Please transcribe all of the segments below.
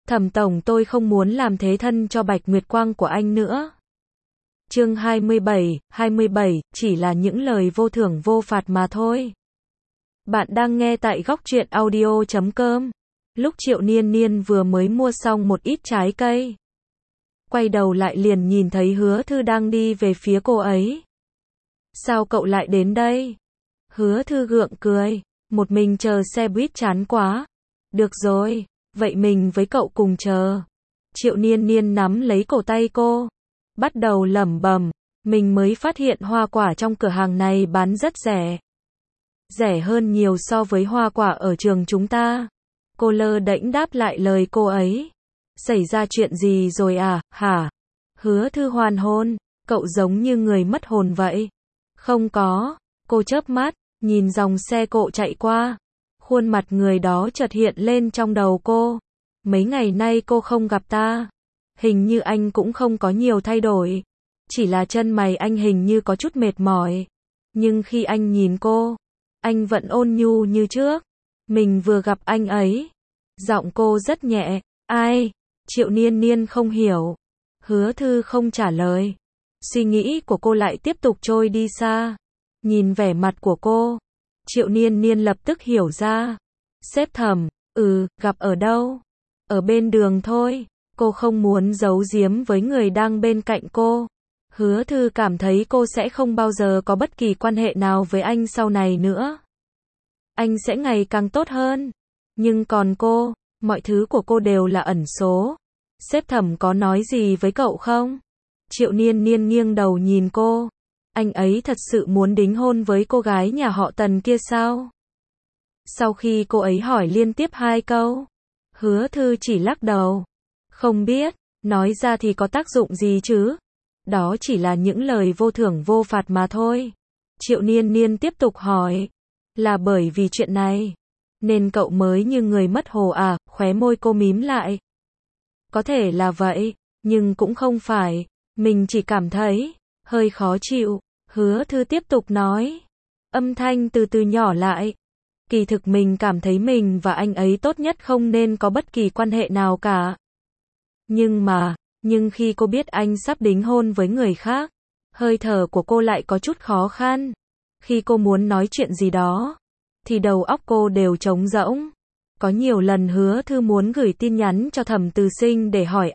Thẩm tổng, tôi không muốn làm thế thân cho Bạch Nguyệt Quang của anh nữa. Chương 27, chỉ là những lời vô thưởng vô phạt mà thôi. Bạn đang nghe tại góc truyện audio.com. Lúc Triệu Niên Niên vừa mới mua xong một ít trái cây, quay đầu lại liền nhìn thấy Hứa Thư đang đi về phía cô ấy. Sao cậu lại đến đây? Hứa Thư gượng cười, một mình chờ xe buýt chán quá. Được rồi, vậy mình với cậu cùng chờ. Triệu Niên Niên nắm lấy cổ tay cô, bắt đầu lẩm bẩm, mình mới phát hiện hoa quả trong cửa hàng này bán rất rẻ. Rẻ hơn nhiều so với hoa quả ở trường chúng ta. Cô lơ đễnh đáp lại lời cô ấy. Xảy ra chuyện gì rồi à, hả? Hứa Thư hoàn hồn, cậu giống như người mất hồn vậy. Không có, cô chớp mắt, nhìn dòng xe cộ chạy qua. Khuôn mặt người đó chợt hiện lên trong đầu cô. Mấy ngày nay cô không gặp ta. Hình như anh cũng không có nhiều thay đổi. Chỉ là chân mày anh hình như có chút mệt mỏi. Nhưng khi anh nhìn cô, anh vẫn ôn nhu như trước. Mình vừa gặp anh ấy. Giọng cô rất nhẹ. Ai? Triệu Niên Niên không hiểu. Hứa Thư không trả lời. Suy nghĩ của cô lại tiếp tục trôi đi xa. Nhìn vẻ mặt của cô, Triệu Niên Niên lập tức hiểu ra. Sếp Thẩm, gặp ở đâu? Ở bên đường thôi. Cô không muốn giấu giếm với người đang bên cạnh cô. Hứa Thư cảm thấy cô sẽ không bao giờ có bất kỳ quan hệ nào với anh sau này nữa. Anh sẽ ngày càng tốt hơn. Nhưng còn cô, mọi thứ của cô đều là ẩn số. Sếp Thẩm có nói gì với cậu không? Triệu Niên Niên nghiêng đầu nhìn cô. Anh ấy thật sự muốn đính hôn với cô gái nhà họ Tần kia sao? Sau khi cô ấy hỏi liên tiếp 2 câu, Hứa Thư chỉ lắc đầu. Không biết, nói ra thì có tác dụng gì chứ? Đó chỉ là những lời vô thưởng vô phạt mà thôi. Triệu Niên Niên tiếp tục hỏi. Là bởi vì chuyện này nên cậu mới như người mất hồ à? Khóe môi cô mím lại. Có thể là vậy, nhưng cũng không phải. Mình chỉ cảm thấy hơi khó chịu. Hứa Thư tiếp tục nói. Âm thanh từ từ nhỏ lại. Kỳ thực mình cảm thấy mình và anh ấy tốt nhất không nên có bất kỳ quan hệ nào cả. Nhưng khi cô biết anh sắp đính hôn với người khác, hơi thở của cô lại có chút khó khăn. Khi cô muốn nói chuyện gì đó, thì đầu óc cô đều trống rỗng. Có nhiều lần Hứa Thư muốn gửi tin nhắn cho Thẩm Từ Sinh để hỏi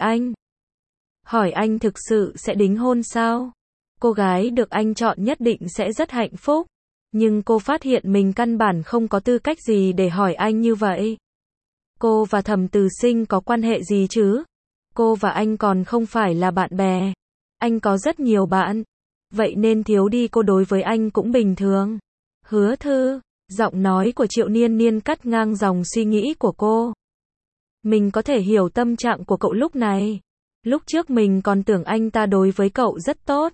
anh thực sự sẽ đính hôn sao? Cô gái được anh chọn nhất định sẽ rất hạnh phúc. Nhưng cô phát hiện mình căn bản không có tư cách gì để hỏi anh như vậy. Cô và Thẩm Từ Sinh có quan hệ gì chứ? Cô và anh còn không phải là bạn bè. Anh có rất nhiều bạn. Vậy nên thiếu đi cô đối với anh cũng bình thường. Hứa Thư, giọng nói của Triệu Niên Niên cắt ngang dòng suy nghĩ của cô. Mình có thể hiểu tâm trạng của cậu lúc này. Lúc trước mình còn tưởng anh ta đối với cậu rất tốt.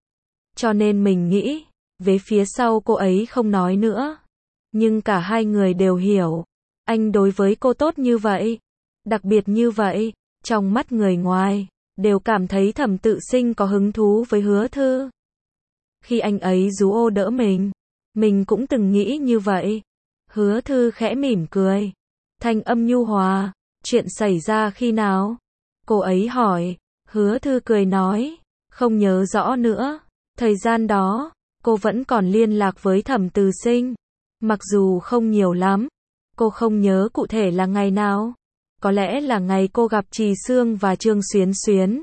Cho nên mình nghĩ, về phía sau cô ấy không nói nữa. Nhưng cả hai người đều hiểu. Anh đối với cô tốt như vậy. Đặc biệt như vậy. Trong mắt người ngoài, đều cảm thấy Thẩm Tự Sinh có hứng thú với Hứa Thư. Khi anh ấy ru ô đỡ mình cũng từng nghĩ như vậy. Hứa Thư khẽ mỉm cười. Thanh âm nhu hòa. Chuyện xảy ra khi nào? Cô ấy hỏi. Hứa Thư cười nói. Không nhớ rõ nữa. Thời gian đó, cô vẫn còn liên lạc với Thẩm Từ Sinh. Mặc dù không nhiều lắm. Cô không nhớ cụ thể là ngày nào. Có lẽ là ngày cô gặp Trì Sương và Trương Xuyến Xuyến.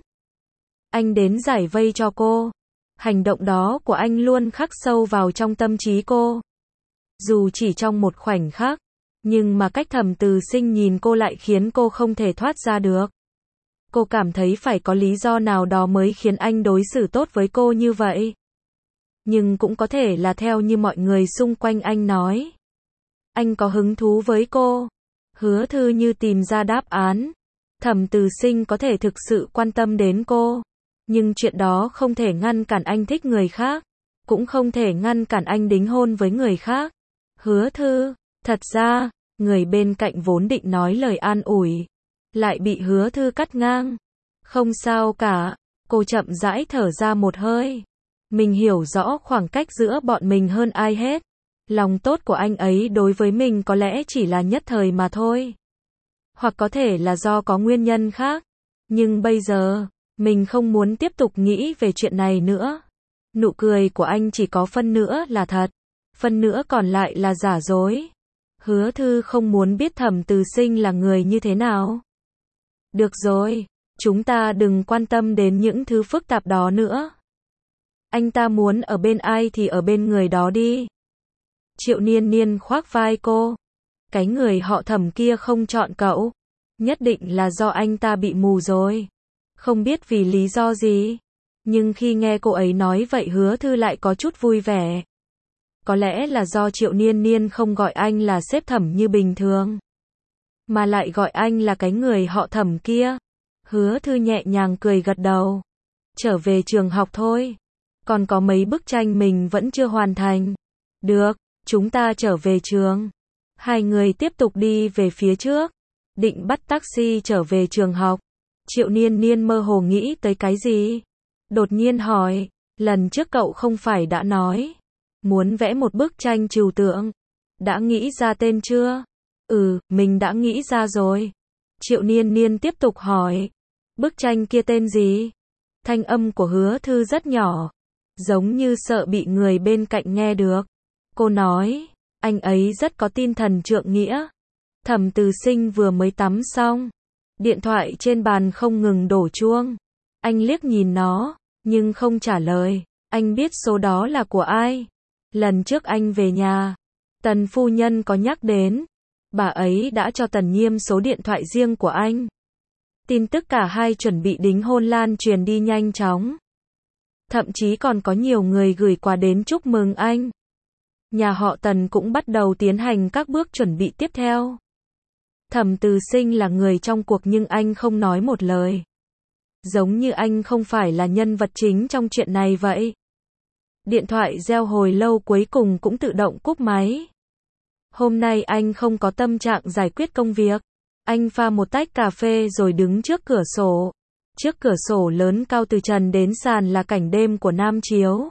Anh đến giải vây cho cô. Hành động đó của anh luôn khắc sâu vào trong tâm trí cô. Dù chỉ trong một khoảnh khắc, nhưng mà cách Thẩm Từ Sinh nhìn cô lại khiến cô không thể thoát ra được. Cô cảm thấy phải có lý do nào đó mới khiến anh đối xử tốt với cô như vậy. Nhưng cũng có thể là theo như mọi người xung quanh anh nói. Anh có hứng thú với cô. Hứa Thư như tìm ra đáp án. Thẩm Từ Sinh có thể thực sự quan tâm đến cô. Nhưng chuyện đó không thể ngăn cản anh thích người khác. Cũng không thể ngăn cản anh đính hôn với người khác. Hứa Thư, thật ra, người bên cạnh vốn định nói lời an ủi. Lại bị Hứa Thư cắt ngang. Không sao cả. Cô chậm rãi thở ra một hơi. Mình hiểu rõ khoảng cách giữa bọn mình hơn ai hết. Lòng tốt của anh ấy đối với mình có lẽ chỉ là nhất thời mà thôi. Hoặc có thể là do có nguyên nhân khác. Nhưng bây giờ, mình không muốn tiếp tục nghĩ về chuyện này nữa. Nụ cười của anh chỉ có phân nữa là thật, phân nữa còn lại là giả dối. Hứa Thư không muốn biết Thẩm Từ Sinh là người như thế nào. Được rồi, chúng ta đừng quan tâm đến những thứ phức tạp đó nữa. Anh ta muốn ở bên ai thì ở bên người đó đi. Triệu Niên Niên khoác vai cô. Cái người họ Thẩm kia không chọn cậu. Nhất định là do anh ta bị mù rồi. Không biết vì lý do gì. Nhưng khi nghe cô ấy nói vậy Hứa Thư lại có chút vui vẻ. Có lẽ là do Triệu Niên Niên không gọi anh là sếp Thẩm như bình thường. Mà lại gọi anh là cái người họ Thẩm kia. Hứa Thư nhẹ nhàng cười gật đầu. Trở về trường học thôi. Còn có mấy bức tranh mình vẫn chưa hoàn thành. Được, chúng ta trở về trường. Hai người tiếp tục đi về phía trước. Định bắt taxi trở về trường học. Triệu Niên Niên mơ hồ nghĩ tới cái gì? Đột nhiên hỏi, lần trước cậu không phải đã nói muốn vẽ một bức tranh trừu tượng. Đã nghĩ ra tên chưa? Mình đã nghĩ ra rồi. Triệu Niên Niên tiếp tục hỏi, bức tranh kia tên gì? Thanh âm của Hứa Thư rất nhỏ, giống như sợ bị người bên cạnh nghe được. Cô nói, anh ấy rất có tinh thần trượng nghĩa. Thẩm Từ Sinh vừa mới tắm xong. Điện thoại trên bàn không ngừng đổ chuông. Anh liếc nhìn nó, nhưng không trả lời. Anh biết số đó là của ai. Lần trước anh về nhà, Tần phu nhân có nhắc đến. Bà ấy đã cho Tần Nhiêm số điện thoại riêng của anh. Tin tức cả hai chuẩn bị đính hôn lan truyền đi nhanh chóng. Thậm chí còn có nhiều người gửi quà đến chúc mừng anh. Nhà họ Tần cũng bắt đầu tiến hành các bước chuẩn bị tiếp theo. Thẩm Từ Sinh là người trong cuộc nhưng anh không nói một lời. Giống như anh không phải là nhân vật chính trong chuyện này vậy. Điện thoại reo hồi lâu cuối cùng cũng tự động cúp máy. Hôm nay anh không có tâm trạng giải quyết công việc. Anh pha một tách cà phê rồi đứng trước cửa sổ. Trước cửa sổ lớn cao từ trần đến sàn là cảnh đêm của Nam Chiếu.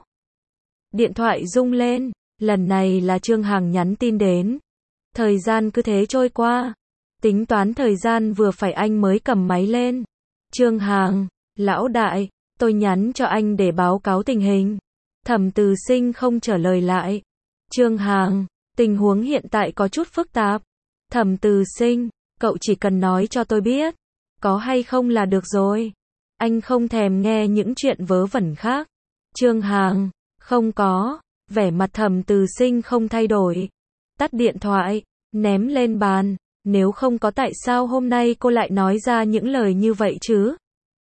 Điện thoại rung lên, lần này là Trương Hằng nhắn tin đến. Thời gian cứ thế trôi qua. Tính toán thời gian vừa phải anh mới cầm máy lên. Trương Hằng, lão đại, tôi nhắn cho anh để báo cáo tình hình. Thẩm Từ Sinh không trả lời lại. Trương Hằng, tình huống hiện tại có chút phức tạp. Thẩm Từ Sinh, cậu chỉ cần nói cho tôi biết. Có hay không là được rồi. Anh không thèm nghe những chuyện vớ vẩn khác. Trương Hằng, không có. Vẻ mặt Thẩm Từ Sinh không thay đổi. Tắt điện thoại, ném lên bàn. Nếu không có tại sao hôm nay cô lại nói ra những lời như vậy chứ?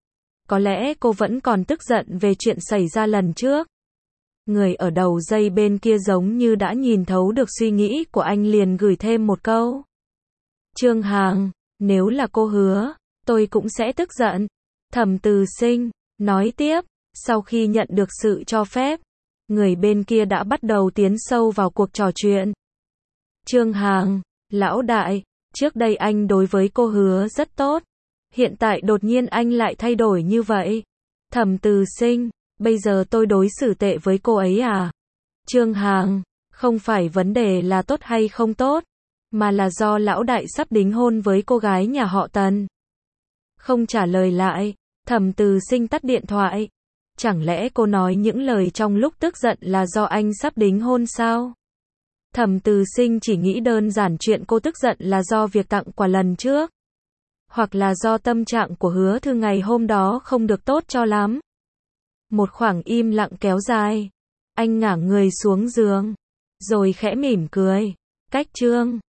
Có lẽ cô vẫn còn tức giận về chuyện xảy ra lần trước. Người ở đầu dây bên kia giống như đã nhìn thấu được suy nghĩ của anh liền gửi thêm một câu. Trương Hằng, nếu là cô hứa, tôi cũng sẽ tức giận. Thẩm Từ Sinh, nói tiếp, sau khi nhận được sự cho phép, người bên kia đã bắt đầu tiến sâu vào cuộc trò chuyện. Trương Hằng, lão đại, trước đây anh đối với cô hứa rất tốt. Hiện tại đột nhiên anh lại thay đổi như vậy. Thẩm Từ Sinh, bây giờ tôi đối xử tệ với cô ấy à? Trương Hằng, không phải vấn đề là tốt hay không tốt, mà là do lão đại sắp đính hôn với cô gái nhà họ Tần. Không trả lời lại, Thẩm Từ Sinh tắt điện thoại. Chẳng lẽ cô nói những lời trong lúc tức giận là do anh sắp đính hôn sao? Thẩm Từ Sinh chỉ nghĩ đơn giản chuyện cô tức giận là do việc tặng quà lần trước. Hoặc là do tâm trạng của Hứa Thư ngày hôm đó không được tốt cho lắm. Một khoảng im lặng kéo dài. Anh ngả người xuống giường. Rồi khẽ mỉm cười. Cách Trương